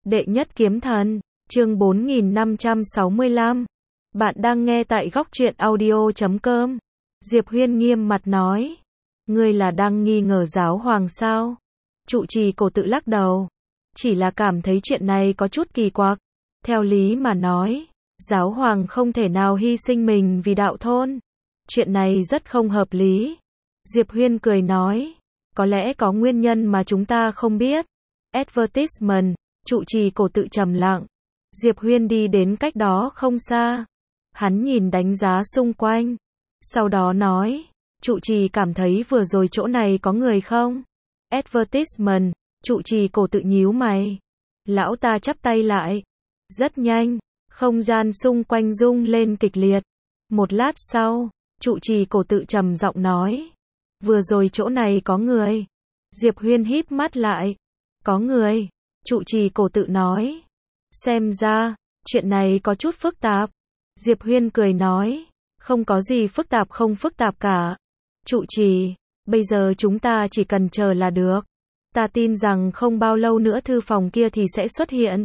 Đệ nhất kiếm thần, chương 4565. Bạn đang nghe tại góc truyện audio.com. Diệp Huyên nghiêm mặt nói. Ngươi là đang nghi ngờ giáo hoàng sao? Trụ trì cổ tự lắc đầu. Chỉ là cảm thấy chuyện này có chút kỳ quặc. Theo lý mà nói, giáo hoàng không thể nào hy sinh mình vì đạo thôn. Chuyện này rất không hợp lý. Diệp Huyên cười nói. Có lẽ có nguyên nhân mà chúng ta không biết. Advertisement. Trụ trì cổ tự trầm lặng. Diệp Huyên đi đến cách đó không xa. Hắn nhìn đánh giá xung quanh. Sau đó nói. Trụ trì cảm thấy vừa rồi chỗ này có người không? Advertisement. Trụ trì cổ tự nhíu mày. Lão ta chắp tay lại. Rất nhanh. Không gian xung quanh rung lên kịch liệt. Một lát sau. Trụ trì cổ tự trầm giọng nói. Vừa rồi chỗ này có người. Diệp Huyên híp mắt lại. Có người. Trụ trì cổ tự nói. Xem ra, chuyện này có chút phức tạp. Diệp Huyên cười nói. Không có gì phức tạp không phức tạp cả. Trụ trì, bây giờ chúng ta chỉ cần chờ là được. Ta tin rằng không bao lâu nữa thư phòng kia thì sẽ xuất hiện.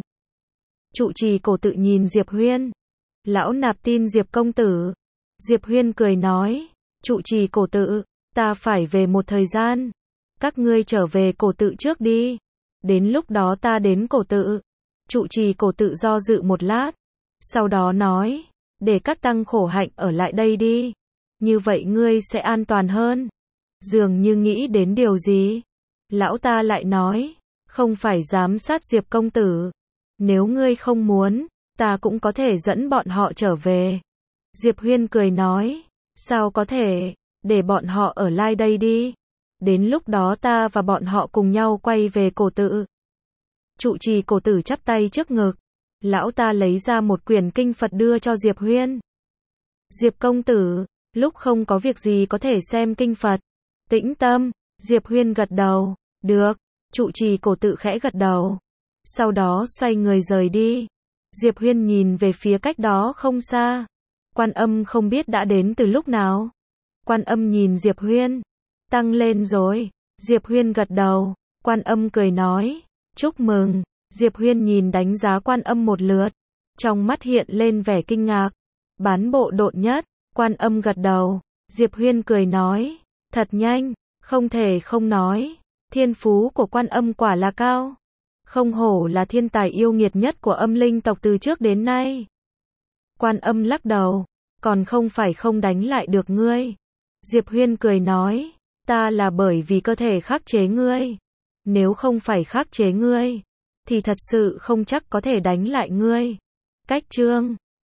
Trụ trì cổ tự nhìn Diệp Huyên. Lão nạp tin Diệp công tử. Diệp Huyên cười nói. Trụ trì cổ tự, ta phải về một thời gian. Các ngươi trở về cổ tự trước đi. Đến lúc đó ta đến cổ tự. Trụ trì cổ tự do dự một lát. Sau đó nói. Để các tăng khổ hạnh ở lại đây đi. Như vậy ngươi sẽ an toàn hơn. Dường như nghĩ đến điều gì. Lão ta lại nói. Không phải giám sát Diệp công tử. Nếu ngươi không muốn, ta cũng có thể dẫn bọn họ trở về. Diệp Huyên cười nói. Sao có thể, để bọn họ ở lại đây đi. Đến lúc đó ta và bọn họ cùng nhau quay về cổ tự. Trụ trì cổ tử chắp tay trước ngực. Lão ta lấy ra một quyển kinh Phật đưa cho Diệp Huyên. Diệp công tử, lúc không có việc gì có thể xem kinh Phật. Tĩnh tâm. Diệp Huyên gật đầu. Được. Trụ trì cổ tự khẽ gật đầu. Sau đó xoay người rời đi. Diệp Huyên nhìn về phía cách đó không xa. Quan Âm không biết đã đến từ lúc nào. Quan Âm nhìn Diệp Huyên. Tăng lên rồi. Diệp Huyên gật đầu. Quan Âm cười nói. Chúc mừng. Diệp Huyên nhìn đánh giá Quan Âm một lượt. Trong mắt hiện lên vẻ kinh ngạc. Bán bộ độn nhất. Quan Âm gật đầu. Diệp Huyên cười nói. Thật nhanh. Không thể không nói. Thiên phú của Quan Âm quả là cao. Không hổ là thiên tài yêu nghiệt nhất của âm linh tộc từ trước đến nay. Quan Âm lắc đầu. Còn không phải không đánh lại được ngươi. Diệp Huyên cười nói. Ta là bởi vì cơ thể khắc chế ngươi. Nếu không phải khắc chế ngươi, thì thật sự không chắc có thể đánh lại ngươi. Cách chương